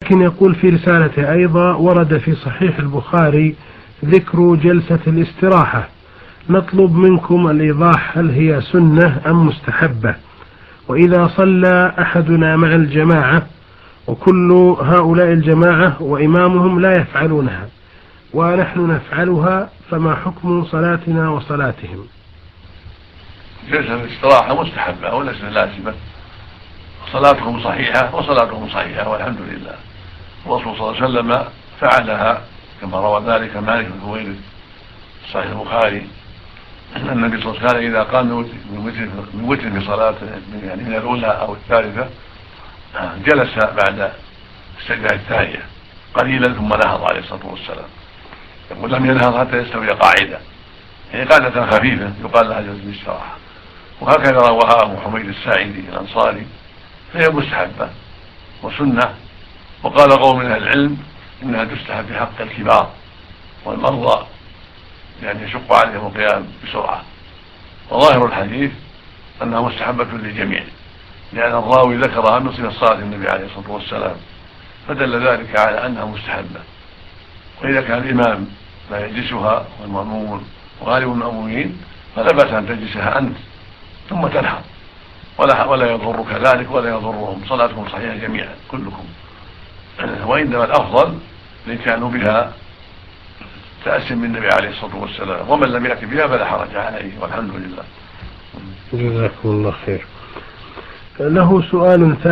لكن يقول في رسالته أيضا: ورد في صحيح البخاري ذكر جلسة الاستراحة، نطلب منكم الإيضاح، هل هي سنة أم مستحبة؟ وإذا صلى أحدنا مع الجماعة وكل هؤلاء الجماعة وإمامهم لا يفعلونها ونحن نفعلها، فما حكم صلاتنا وصلاتهم؟ جلسة الاستراحة مستحبة وليست لازمة، صلاتهم صحيحة وصلاتهم صحيحة والحمد لله. الرسول صلى الله عليه وسلم فعلها كما روى ذلك مالك بن هويرث صحيح البخاري، أن النبي صلى الله عليه وسلم إذا قام من وتر في صلاة يعني من الأولى أو الثالثة جلس بعد السجدة الثانية قليلا ثم نهض عليه الصلاة والسلام، يقول لم ينهض حتى يستوي قاعدة، يعني قاعدة خفيفة يقال لها جلسة الاستراحة. وهكذا رواها أبو حميد الساعدي الأنصاري، فهي مستحبة وسنة. وقال قوم من أهل العلم إنها تستحب في حق الكبار والمرضى يعني يشق عليهم القيام بسرعة، وظاهر الحديث أنها مستحبة للجميع، لأن الراوي ذكرها من صفة صلاة النبي عليه الصلاة والسلام، فدل ذلك على أنها مستحبة. وإذا كان الإمام لا يجلسها والمأمومون وغالب المأمومين فلا بأس أن تجلسها أنت ثم تنهض، ولا يضرك ذلك ولا يضرهم، صلاتكم صحيحة جميعا كلكم. وإنما الأفضل إن كانوا بها تأسم بالنبي عليه الصلاة والسلام، ومن لم يأتي بها فلا حرج عليه والحمد لله. جزاكم الله خير. له سؤال ثاني.